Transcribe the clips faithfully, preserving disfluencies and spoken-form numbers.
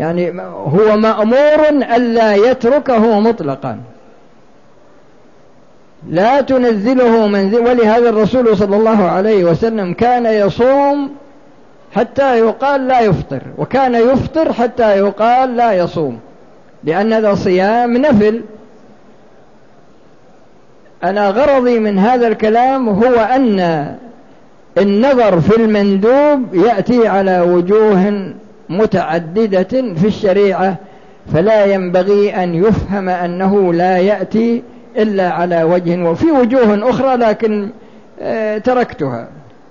يعني هو مأمور ألا يتركه مطلقا، لا تنزله منزل. ولهذا الرسول صلى الله عليه وسلم كان يصوم حتى يقال لا يفطر، وكان يفطر حتى يقال لا يصوم، لأن هذا صيام نفل. أنا غرضي من هذا الكلام هو أن النظر في المندوب يأتي على وجوه متعددة في الشريعة، فلا ينبغي أن يفهم أنه لا يأتي إلا على وجه، وفي وجوه أخرى لكن تركتها.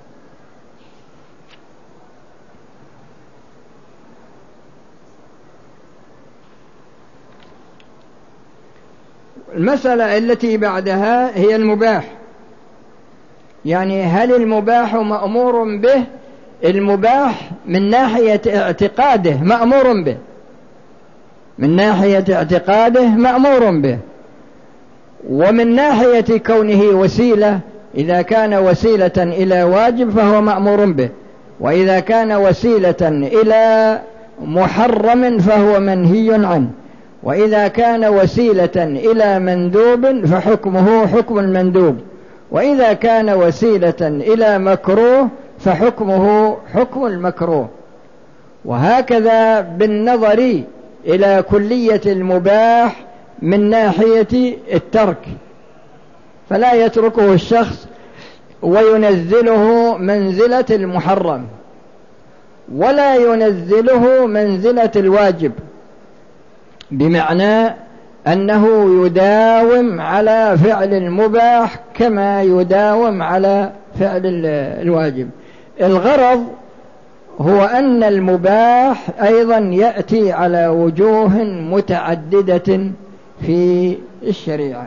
المسألة التي بعدها هي المباح، يعني هل المباح مأمور به؟ المباح من ناحية اعتقاده مأمور به، من ناحية اعتقاده مأمور به، ومن ناحية كونه وسيلة، إذا كان وسيلة إلى واجب فهو مأمور به، وإذا كان وسيلة إلى محرم فهو منهي عنه، وإذا كان وسيلة إلى مندوب فحكمه حكم المندوب، وإذا كان وسيلة إلى مكروه فحكمه حكم المكروه. وهكذا بالنظر إلى كلية المباح من ناحية الترك، فلا يتركه الشخص وينزله منزلة المحرم، ولا ينزله منزلة الواجب، بمعنى أنه يداوم على فعل المباح كما يداوم على فعل الواجب. الغرض هو أن المباح أيضا يأتي على وجوه متعددة في الشريعة.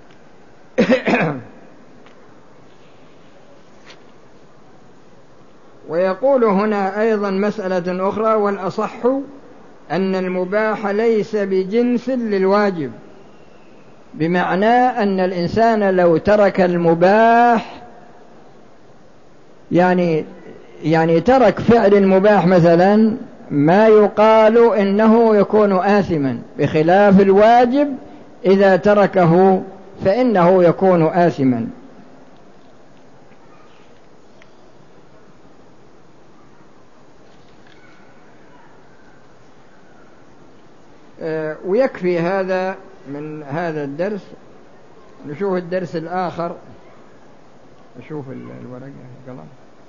ويقول هنا أيضا مسألة أخرى: والأصح أن المباح ليس بجنس للواجب، بمعنى أن الإنسان لو ترك المباح، يعني يعني ترك فعل المباح مثلا، ما يقال إنه يكون آثما، بخلاف الواجب إذا تركه فإنه يكون آثما. ويكفي هذا من هذا الدرس. نشوف الدرس الآخر. نشوف الورقة قلم.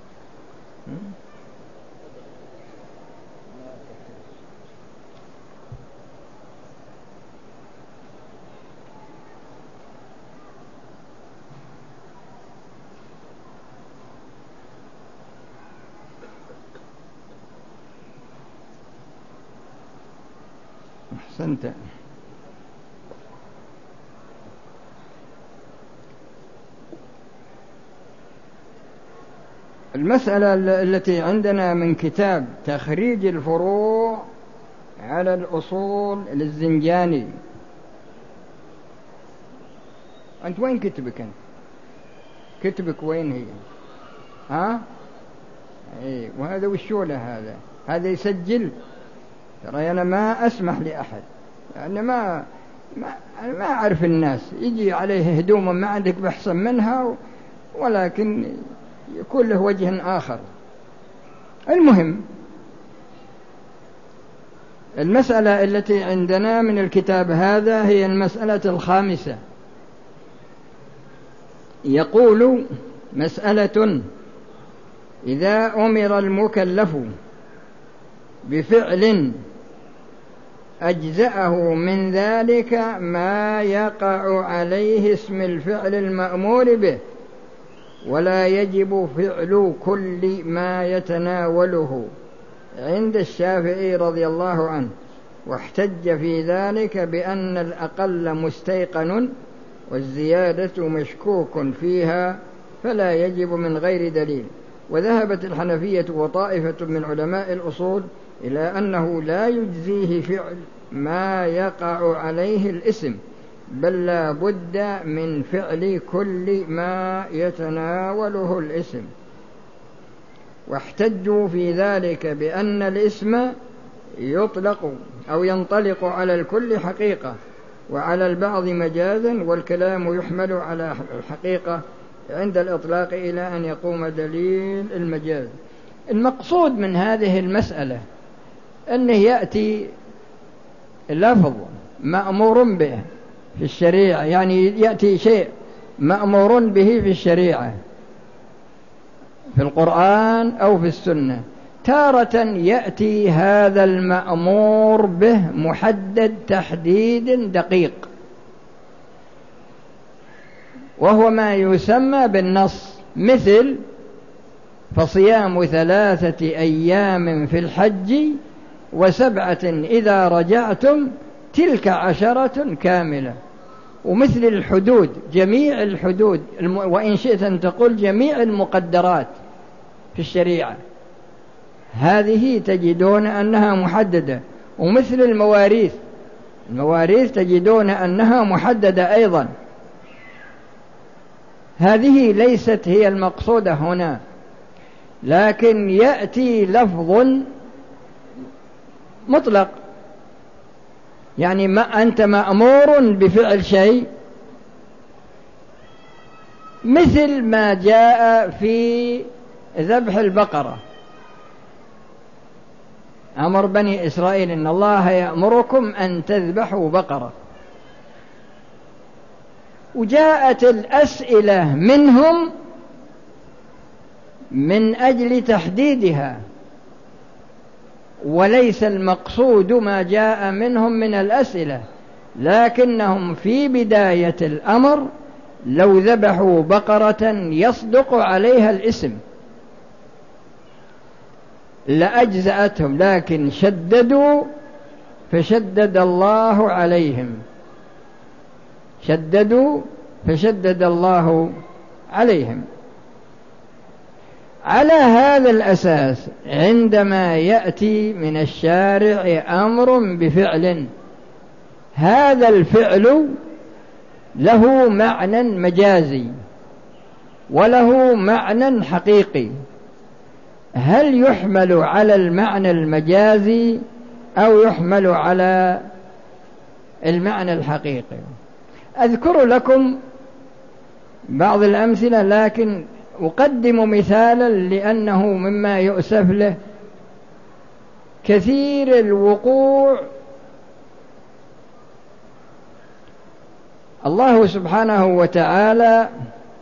أحسنت. المسألة التي عندنا من كتاب تخريج الفروع على الأصول للزنجاني. أنت وين كتبك؟ أنت كتبك وين هي؟ ها؟ إيه، وهذا وشو له هذا؟ هذا يسجل. ترى أنا ما أسمح لأحد، يعني ما ما أنا ما أعرف الناس يجي عليه هدوم ما عندك بحسن منها، ولكن يكون له وجه آخر. المهم، المسألة التي عندنا من الكتاب هذا هي المسألة الخامسة. يقول: مسألة: إذا أمر المكلف بفعل أجزأه من ذلك ما يقع عليه اسم الفعل المأمور به، ولا يجب فعل كل ما يتناوله، عند الشافعي رضي الله عنه، واحتج في ذلك بأن الأقل مستيقن والزيادة مشكوك فيها فلا يجب من غير دليل. وذهبت الحنفية وطائفة من علماء الأصول إلى أنه لا يجزيه فعل ما يقع عليه الاسم، بل لا بد من فعل كل ما يتناوله الاسم. واحتجوا في ذلك بأن الاسم يطلق أو ينطلق على الكل حقيقة وعلى البعض مجازا، والكلام يحمل على الحقيقة عند الإطلاق إلى أن يقوم دليل المجاز. المقصود من هذه المسألة أنه يأتي لفظ مأمور به في الشريعة، يعني يأتي شيء مأمور به في الشريعة في القرآن أو في السنة، تارة يأتي هذا المأمور به محدد تحديد دقيق، وهو ما يسمى بالنص، مثل فصيام ثلاثة أيام في الحج وسبعة إذا رجعتم تلك عشرة كاملة. ومثل الحدود، جميع الحدود، وإن شئت أن تقول جميع المقدرات في الشريعة هذه تجدون أنها محددة. ومثل المواريث، المواريث تجدون أنها محددة أيضا. هذه ليست هي المقصودة هنا، لكن يأتي لفظ مطلق، يعني ما أنت مأمور بفعل شيء، مثل ما جاء في ذبح البقرة، أمر بني إسرائيل إن الله يأمركم أن تذبحوا بقرة، وجاءت الأسئلة منهم من أجل تحديدها، وليس المقصود ما جاء منهم من الأسئلة، لكنهم في بداية الأمر لو ذبحوا بقرة يصدق عليها الاسم لأجزأتهم، لكن شددوا فشدد الله عليهم، شددوا فشدد الله عليهم. على هذا الأساس عندما يأتي من الشارع أمر بفعل، هذا الفعل له معنى مجازي وله معنى حقيقي، هل يحمل على المعنى المجازي أو يحمل على المعنى الحقيقي؟ أذكر لكم بعض الأمثلة، لكن أقدم مثالا لأنه مما يؤسف له كثير الوقوع. الله سبحانه وتعالى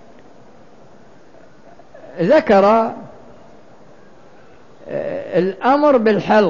ذكر الأمر بالحلق،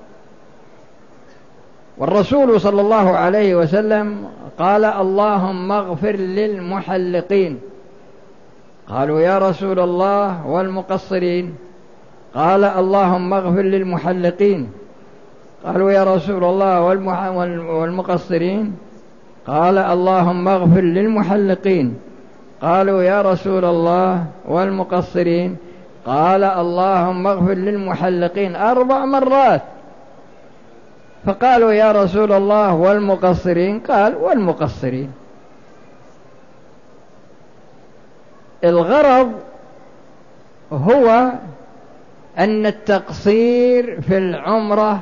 والرسول صلى الله عليه وسلم قال اللهم اغفر للمحلقين، قالوا يا رسول الله والمقصرين؟ قال اللهم اغفر للمحلقين، قالوا يا رسول الله والمقصرين؟ قال اللهم اغفر للمحلقين، قالوا يا رسول الله والمقصرين؟ قال اللهم اغفر للمحلقين أربع مرات، فقالوا يا رسول الله والمقصرين؟ قال والمقصرين. الغرض هو أن التقصير في العمرة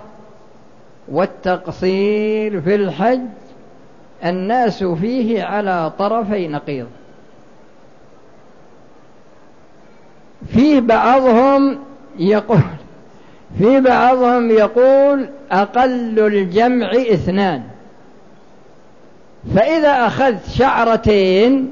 والتقصير في الحج الناس فيه على طرفي نقيض، في بعضهم يقول في بعضهم يقول أقل الجمع اثنان، فإذا أخذت شعرتين،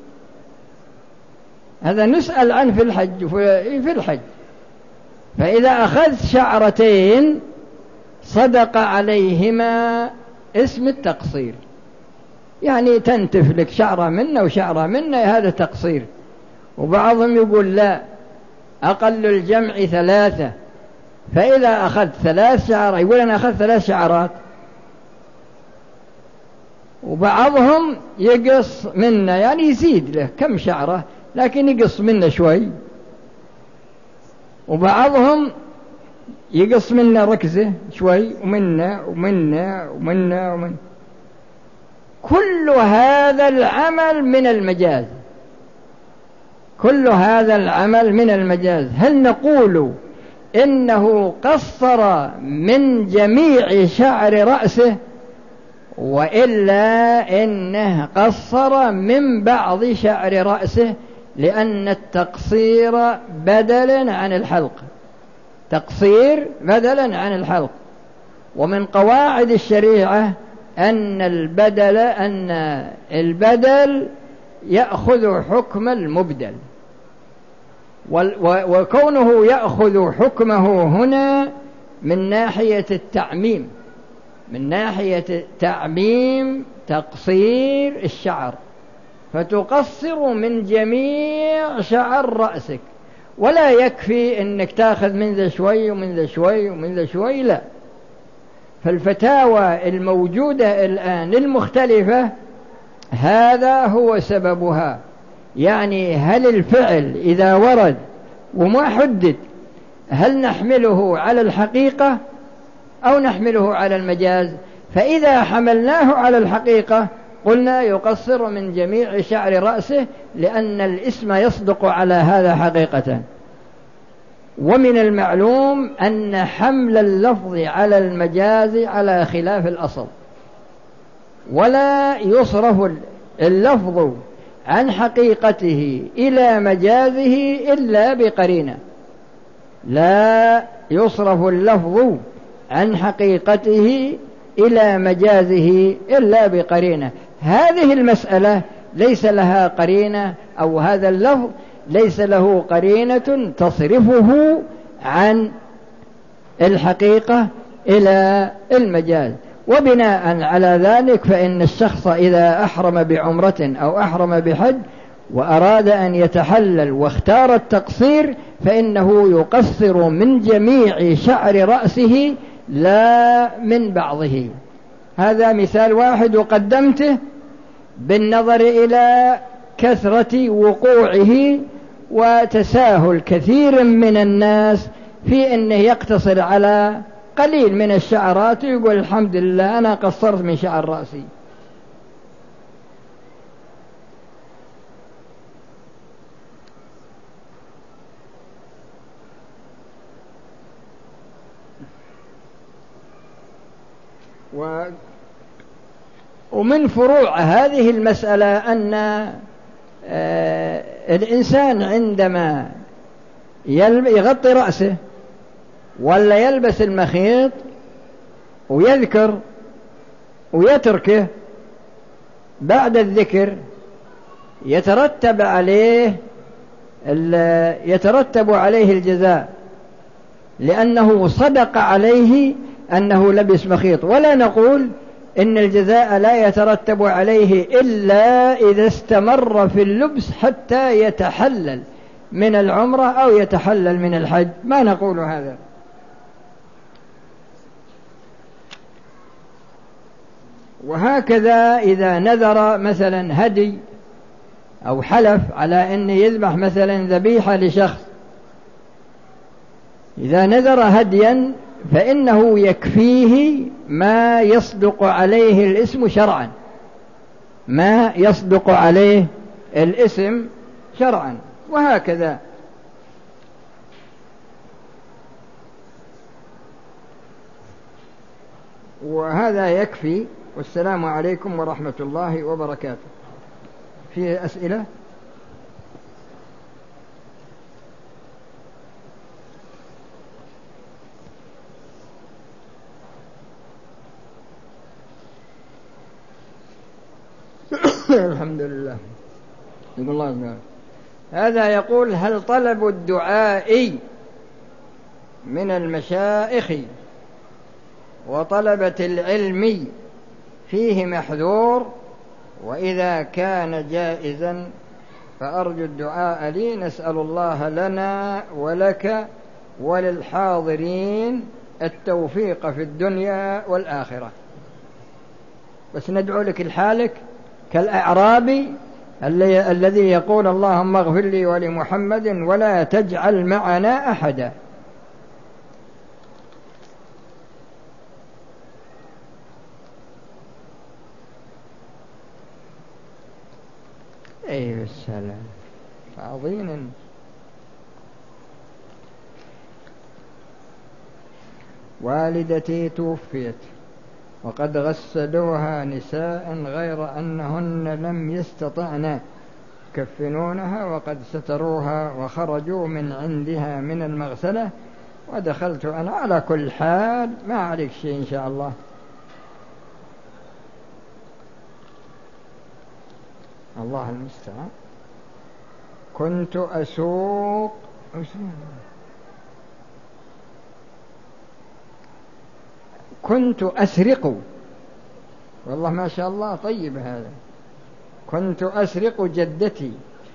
هذا نسأل عنه في الحج في الحج فإذا أخذت شعرتين صدق عليهما اسم التقصير، يعني تنتف لك شعرة منا وشعرة منا، هذا تقصير. وبعضهم يقول لا، أقل الجمع ثلاثة، فإذا أخذت ثلاث شعرات يقول أنا أخذت ثلاث شعرات. وبعضهم يقص منا، يعني يزيد له كم شعرة لكن يقص منا شوي، وبعضهم يقص منا ركزة شوي ومنا ومنا ومنا ومنا. كل هذا العمل من المجاز، كل هذا العمل من المجاز. هل نقول إنه قصر من جميع شعر رأسه، وإلا إنه قصر من بعض شعر رأسه، لأن التقصير بدلا عن الحلق، تقصير بدلا عن الحلق. ومن قواعد الشريعة أن البدل أن البدل يأخذ حكم المبدل، وكونه يأخذ حكمه هنا من ناحية التعميم، من ناحية تعميم تقصير الشعر، فتقصر من جميع شعر رأسك، ولا يكفي أنك تأخذ من ذا شوي ومن ذا شوي ومن ذا شوي، لا. فالفتاوى الموجودة الآن المختلفة هذا هو سببها. يعني هل الفعل إذا ورد وما حدد هل نحمله على الحقيقة أو نحمله على المجاز؟ فإذا حملناه على الحقيقة قلنا يقصر من جميع شعر رأسه، لأن الاسم يصدق على هذا حقيقة. ومن المعلوم أن حمل اللفظ على المجاز على خلاف الأصل، ولا يصرف اللفظ عن حقيقته إلى مجازه إلا بقرينة، لا يصرف اللفظ عن حقيقته إلى مجازه إلا بقرينة. هذه المسألة ليس لها قرينة، أو هذا اللفظ ليس له قرينة تصرفه عن الحقيقة إلى المجاز. وبناء على ذلك فإن الشخص إذا أحرم بعمرة أو أحرم بحج وأراد أن يتحلل واختار التقصير، فإنه يقصر من جميع شعر رأسه لا من بعضه. هذا مثال واحد وقدمته بالنظر إلى كثرة وقوعه وتساهل كثير من الناس في أنه يقتصر على قليل من الشعرات ويقول الحمد لله أنا قصرت من شعر رأسي. و ومن فروع هذه المسألة أن آه الإنسان عندما يغطي رأسه ولا يلبس المخيط ويذكر ويتركه، بعد الذكر يترتب عليه يترتب عليه الجزاء، لأنه صدق عليه أنه لبس مخيط. ولا نقول إن الجزاء لا يترتب عليه إلا إذا استمر في اللبس حتى يتحلل من العمرة أو يتحلل من الحج، ما نقول هذا. وهكذا إذا نذر مثلا هدي أو حلف على أن يذبح مثلا ذبيحة لشخص، إذا نذر هديا فإنه يكفيه ما يصدق عليه الاسم شرعا، ما يصدق عليه الاسم شرعا. وهكذا وهذا يكفي. والسلام عليكم ورحمة الله وبركاته. في أسئلة؟ الحمد لله. يقول الله تعالى هذا يقول هل طلب الدعاء من المشائخ وطلبة العلم فيه محذور؟ وإذا كان جائزا فأرجو الدعاء لي، نسأل الله لنا ولك وللحاضرين التوفيق في الدنيا والآخرة. بس ندعو لك الحالك كالأعرابي الذي يقول اللهم اغفر لي ولمحمد ولا تجعل معنا أحدا. أيها السلام عظيم. والدتي توفيت وقد غسلوها نساء غير أنهن لم يستطعن يكفنونها وقد ستروها وخرجوا من عندها من المغسلة ودخلت أنا. على كل حال ما عليك شيء إن شاء الله. الله المستعان. كنت أسوق كنت أسرق، والله ما شاء الله طيب هذا. كنت أسرق جدتي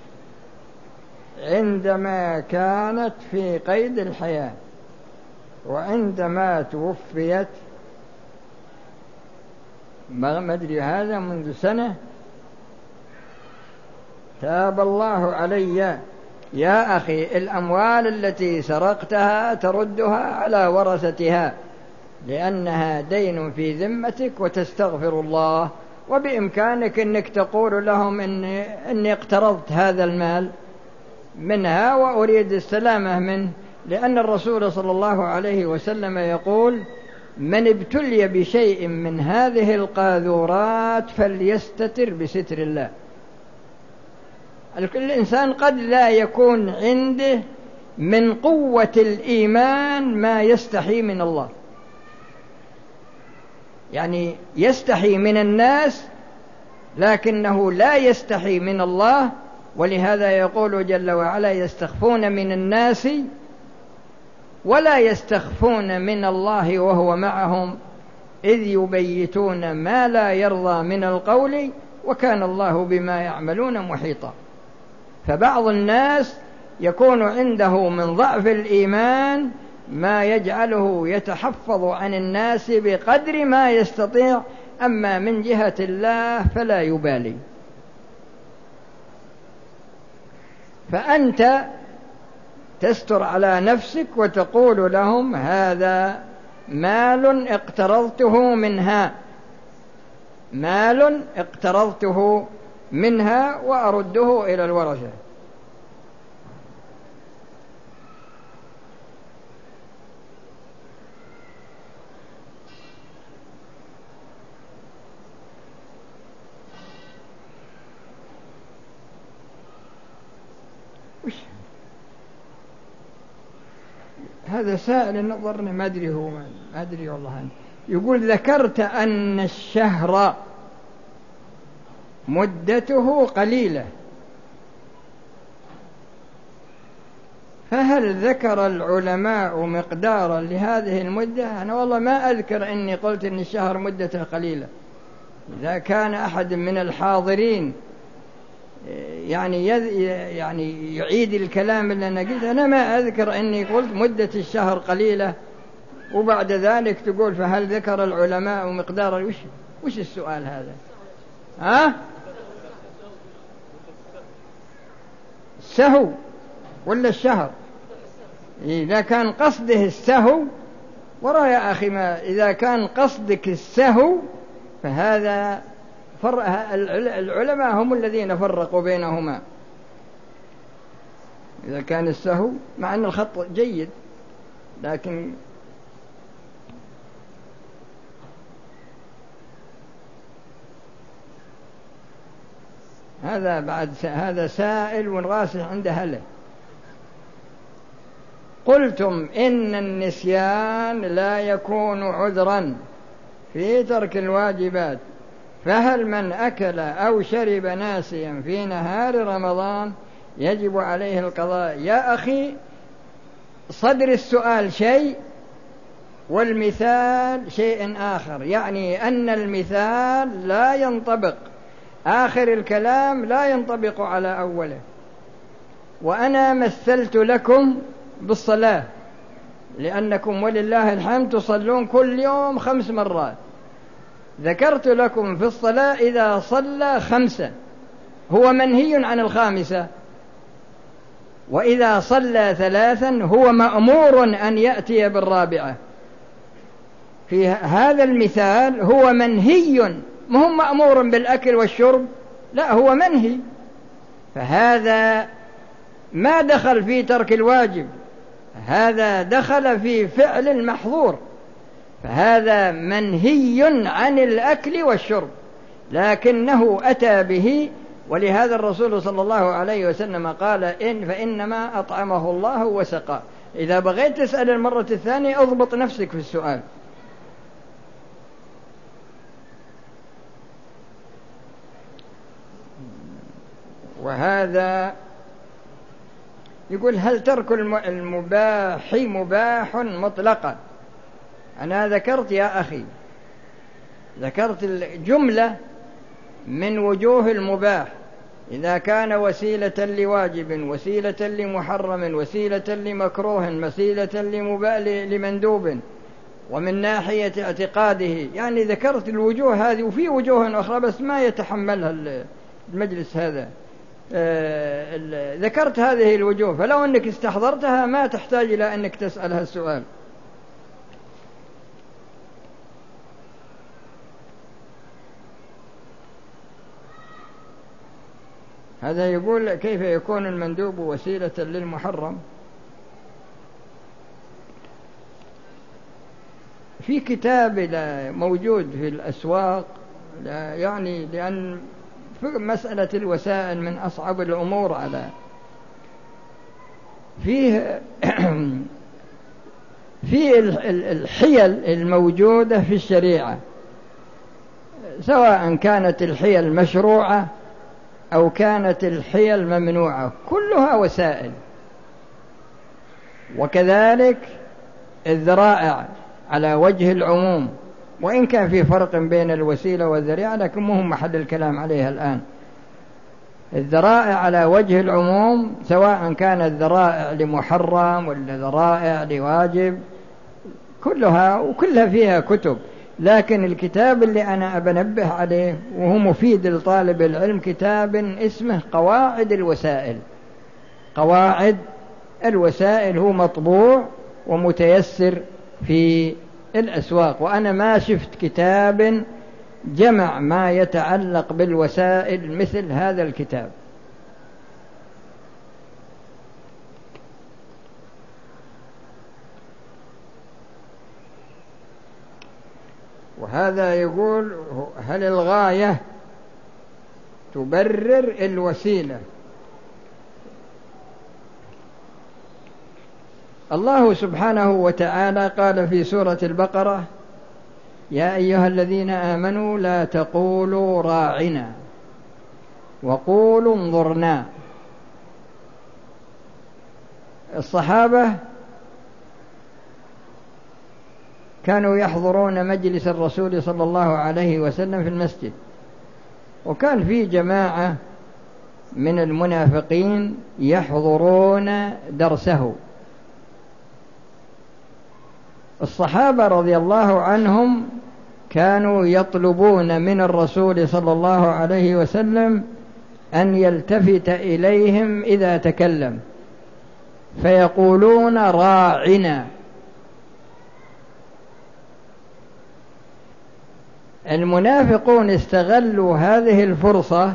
عندما كانت في قيد الحياة، وعندما توفيت ما أدري هذا منذ سنة تاب الله علي. يا أخي الأموال التي سرقتها تردها على ورثتها لأنها دين في ذمتك وتستغفر الله، وبإمكانك أنك تقول لهم إني, إني اقترضت هذا المال منها وأريد السلامة منه، لأن الرسول صلى الله عليه وسلم يقول: من ابتلي بشيء من هذه القاذورات فليستتر بستر الله. الإنسان قد لا يكون عنده من قوة الإيمان ما يستحي من الله، يعني يستحي من الناس لكنه لا يستحي من الله. ولهذا يقول جل وعلا: يستخفون من الناس ولا يستخفون من الله وهو معهم إذ يبيتون ما لا يرضى من القول وكان الله بما يعملون محيطا. فبعض الناس يكون عنده من ضعف الإيمان ما يجعله يتحفظ عن الناس بقدر ما يستطيع، أما من جهة الله فلا يبالي. فأنت تستر على نفسك وتقول لهم: هذا مال اقترضته منها مال اقترضته منها وأرده إلى الورثة. هذا سائل نظرني ما أدري هو ما أدري والله أنت. يقول: ذكرت أن الشهر مدته قليلة، فهل ذكر العلماء مقدارا لهذه المدة؟ أنا والله ما أذكر أني قلت أن الشهر مدته قليلة. إذا كان أحد من الحاضرين يعني يعني يعيد الكلام اللي أنا قلت، أنا ما أذكر أني قلت مدة الشهر قليلة وبعد ذلك تقول فهل ذكر العلماء مقدارا. وش وش السؤال هذا؟ ها؟ السهو ولا الشهر؟ إذا كان قصده السهو ورا يا أخي، ما إذا كان قصدك السهو فهذا العلماء هم الذين فرقوا بينهما. إذا كان السهو، مع أن الخط جيد لكن هذا بعد هذا سائل وراسخ عند أهله. قلتم إن النسيان لا يكون عذرا في ترك الواجبات، فهل من أكل أو شرب ناسيا في نهار رمضان يجب عليه القضاء؟ يا أخي صدر السؤال شيء والمثال شيء آخر، يعني أن المثال لا ينطبق، آخر الكلام لا ينطبق على أوله. وأنا مثلت لكم بالصلاة لأنكم ولله الحمد تصلون كل يوم خمس مرات. ذكرت لكم في الصلاة إذا صلى خمسة هو منهي عن الخامسة، وإذا صلى ثلاثا هو مأمور أن يأتي بالرابعة. في هذا المثال هو منهي، ما هو مأمور بالأكل والشرب، لا هو منهي. فهذا ما دخل في ترك الواجب، هذا دخل في فعل المحظور. فهذا منهي عن الأكل والشرب، لكنه أتى به. ولهذا الرسول صلى الله عليه وسلم قال إن فإنما أطعمه الله وسقاه. إذا بغيت تسأل المرة الثانية اضبط نفسك في السؤال. وهذا يقول هل ترك المباح مباح مطلقا؟ أنا ذكرت يا أخي ذكرت الجملة من وجوه المباح، إذا كان وسيلة لواجب، وسيلة لمحرم، وسيلة لمكروه، وسيلة لمندوب، ومن ناحية اعتقاده، يعني ذكرت الوجوه هذه، وفي وجوه أخرى بس ما يتحملها المجلس هذا. آه ذكرت هذه الوجوه، فلو أنك استحضرتها ما تحتاج إلى أنك تسألها السؤال. هذا يقول كيف يكون المندوب وسيلة للمحرم؟ في كتاب موجود في الأسواق، يعني لأن مسألة الوسائل من أصعب الأمور على فيه في الحيل الموجودة في الشريعة، سواء كانت الحيل مشروعة أو كانت الحيل ممنوعة، كلها وسائل. وكذلك الذرائع على وجه العموم، وإن كان في فرق بين الوسيلة والذريعة لكن مهم محل الكلام عليها الآن. الذرائع على وجه العموم سواء كانت ذرائع لمحرم ولا ذرائع لواجب، كلها وكلها فيها كتب. لكن الكتاب اللي أنا أبنبه عليه وهو مفيد لطالب العلم كتاب اسمه قواعد الوسائل. قواعد الوسائل هو مطبوع ومتيسر في الأسواق، وأنا ما شفت كتاب جمع ما يتعلق بالوسائل مثل هذا الكتاب. وهذا يقول هل الغاية تبرر الوسيلة؟ الله سبحانه وتعالى قال في سورة البقرة يا أيها الذين آمنوا لا تقولوا راعنا وقولوا انظرنا. الصحابة كانوا يحضرون مجلس الرسول صلى الله عليه وسلم في المسجد، وكان في جماعة من المنافقين يحضرون درسه. الصحابة رضي الله عنهم كانوا يطلبون من الرسول صلى الله عليه وسلم أن يلتفت إليهم إذا تكلم، فيقولون راعنا. المنافقون استغلوا هذه الفرصة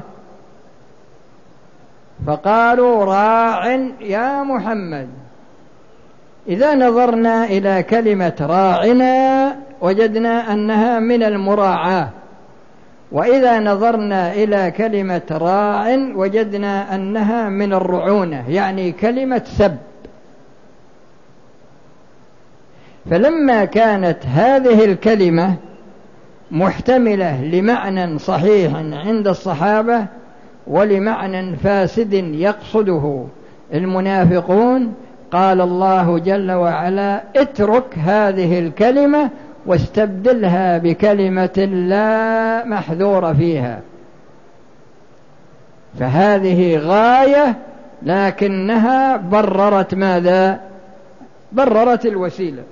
فقالوا راع يا محمد. إذا نظرنا إلى كلمة راعنا وجدنا أنها من المراعاة، وإذا نظرنا إلى كلمة راع وجدنا أنها من الرعونة، يعني كلمة سب. فلما كانت هذه الكلمة محتملة لمعنى صحيح عند الصحابة ولمعنى فاسد يقصده المنافقون، قال الله جل وعلا اترك هذه الكلمة واستبدلها بكلمة لا محذور فيها. فهذه غاية لكنها بررت ماذا؟ بررت الوسيلة.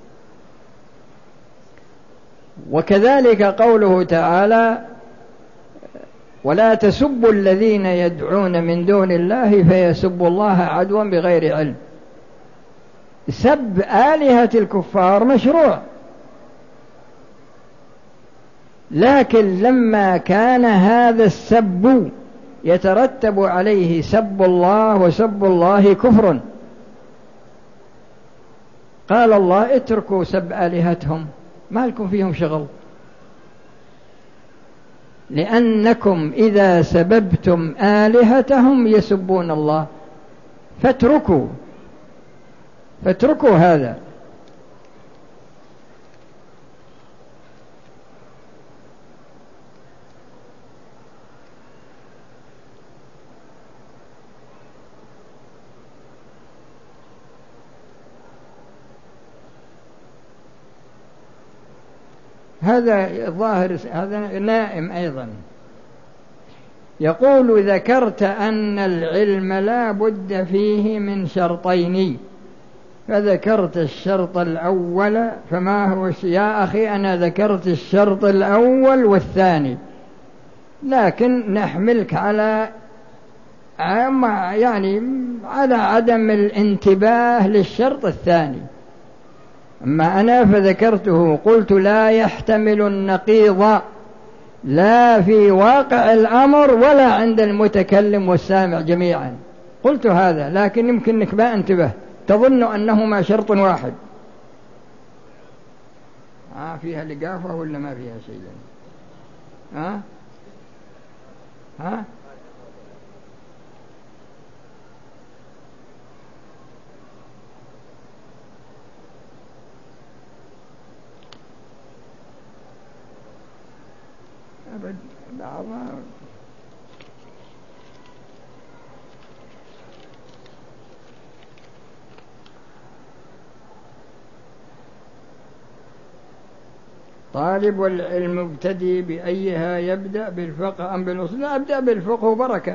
وكذلك قوله تعالى ولا تسبوا الذين يدعون من دون الله فيسبوا الله عدوا بغير علم. سب آلهة الكفار مشروع، لكن لما كان هذا السب يترتب عليه سب الله وسب الله كفر، قال الله اتركوا سب آلهتهم ما لكم فيهم شغل، لأنكم إذا سببتم آلهتهم يسبون الله، فاتركوا فاتركوا هذا. هذا ظاهر، هذا نائم أيضا يقول: ذكرت أن العلم لا بد فيه من شرطين، فذكرت الشرط الأول، فما هو؟ يا أخي أنا ذكرت الشرط الأول والثاني، لكن نحملك على يعني على عدم الانتباه للشرط الثاني. أما أنا فذكرته، قلت لا يحتمل النقيض لا في واقع الأمر ولا عند المتكلم والسامع جميعا، قلت هذا، لكن يمكنك ما انتبه، تظن أنهما شرط واحد. آه فيها لقافة ولا ما فيها شيء؟ ها آه؟ ها أبد بعضها. طالب العلم مبتدئ بأيها يبدأ، بالفقه أم بالأصول؟ لا، أبدأ بالفقه بركة.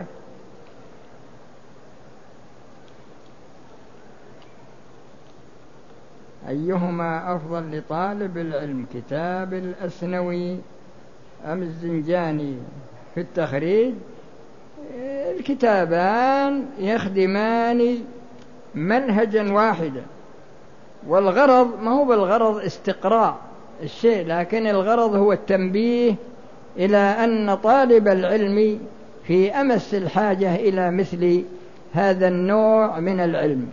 أيهما أفضل لطالب العلم، كتاب الأسنوي أم الزنجاني في التخريج؟ الكتابان يخدمان منهجا واحدا، والغرض ما هو بالغرض استقراء الشيء، لكن الغرض هو التنبيه إلى أن طالب العلم في أمس الحاجة إلى مثل هذا النوع من العلم.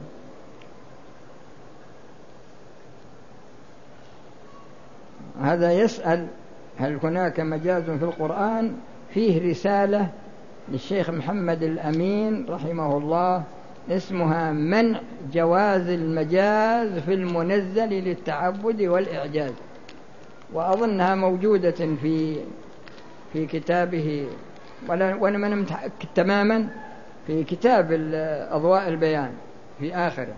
هذا يسأل: هل هناك مجاز في القرآن؟ فيه رسالة للشيخ محمد الأمين رحمه الله اسمها منع جواز المجاز في المنزل للتعبد والإعجاز، وأظنها موجودة في في كتابه، وأنا من متأكد تماما، في كتاب أضواء البيان في آخره.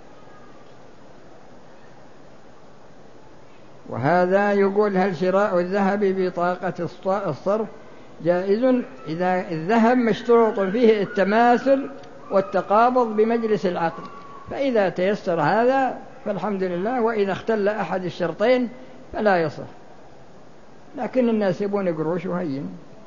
وهذا يقول: هل شراء الذهب بطاقة الصرف جائز إذا الذهب مشترط فيه التماثل والتقابض بمجلس العقد؟ فإذا تيسر هذا فالحمد لله، وإذا اختل أحد الشرطين فلا يصح، لكن الناس يبون قروش وهين.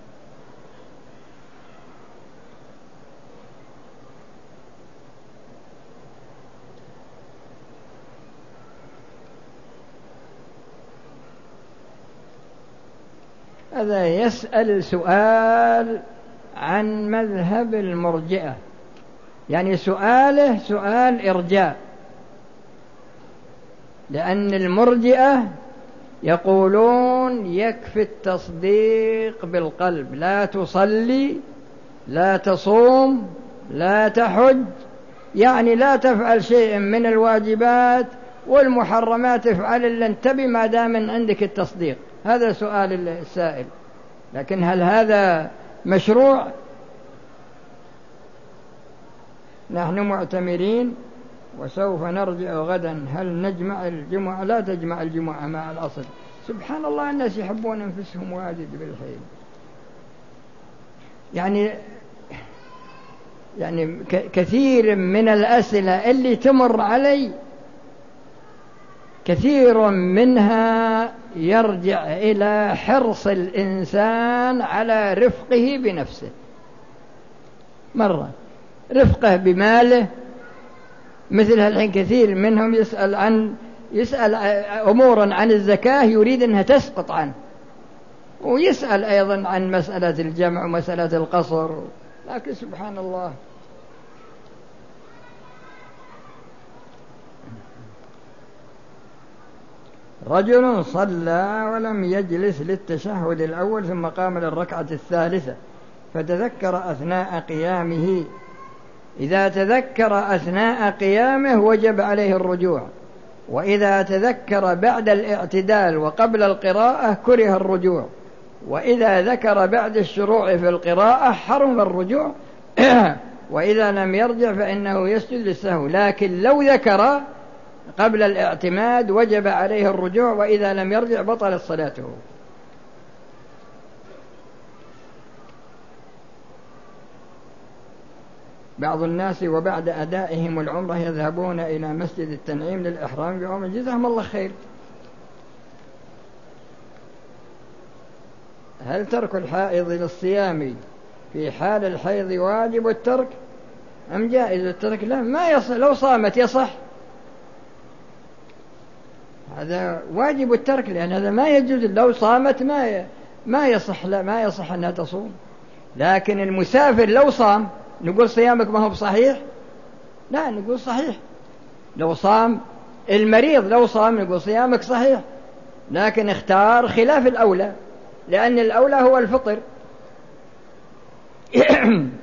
هذا يسأل سؤال عن مذهب المرجئة، يعني سؤاله سؤال إرجاء، لأن المرجئة يقولون يكفي التصديق بالقلب، لا تصلي لا تصوم لا تحج، يعني لا تفعل شيء من الواجبات، والمحرمات افعل اللي انتبه ما دام عندك التصديق. هذا سؤال السائل، لكن هل هذا مشروع؟ نحن معتمرين وسوف نرجع غدا، هل نجمع الجمعة؟ لا تجمع الجمعة مع الأصل. سبحان الله، الناس يحبون أنفسهم واجد بالحيل. يعني يعني كثير من الأسئلة اللي تمر علي كثير منها يرجع إلى حرص الإنسان على رفقه بنفسه، مرة رفقه بماله. مثل الحين كثير منهم يسأل عن يسأل أمورا عن الزكاة يريد أنها تسقط عنه، ويسأل أيضا عن مسألة الجمع ومسألة القصر، لكن سبحان الله. رجل صلى ولم يجلس للتشهد الأول ثم قام للركعة الثالثة فتذكر أثناء قيامه، إذا تذكر أثناء قيامه وجب عليه الرجوع، وإذا تذكر بعد الاعتدال وقبل القراءة كره الرجوع، وإذا ذكر بعد الشروع في القراءة حرم الرجوع وإذا لم يرجع فإنه يسجد للسهو، لكن لو ذكر قبل الاعتماد وجب عليه الرجوع، وإذا لم يرجع بطلت صلاته. بعض الناس وبعد أدائهم العمرة يذهبون إلى مسجد التنعيم للإحرام بعمرة، جزاهم الله خير. هل ترك الحائض للصيام في حال الحيض واجب الترك أم جائز الترك؟ لا، ما يصح، لو صامت يصح، هذا واجب الترك، لأن هذا ما يجوز، لو صامت ما ما يصح، لا ما يصح أنها تصوم. لكن المسافر لو صام نقول صيامك ما هو بصحيح؟ لا، نقول صحيح. لو صام المريض لو صام نقول صيامك صحيح، لكن اختار خلاف الأولى، لأن الأولى هو الفطر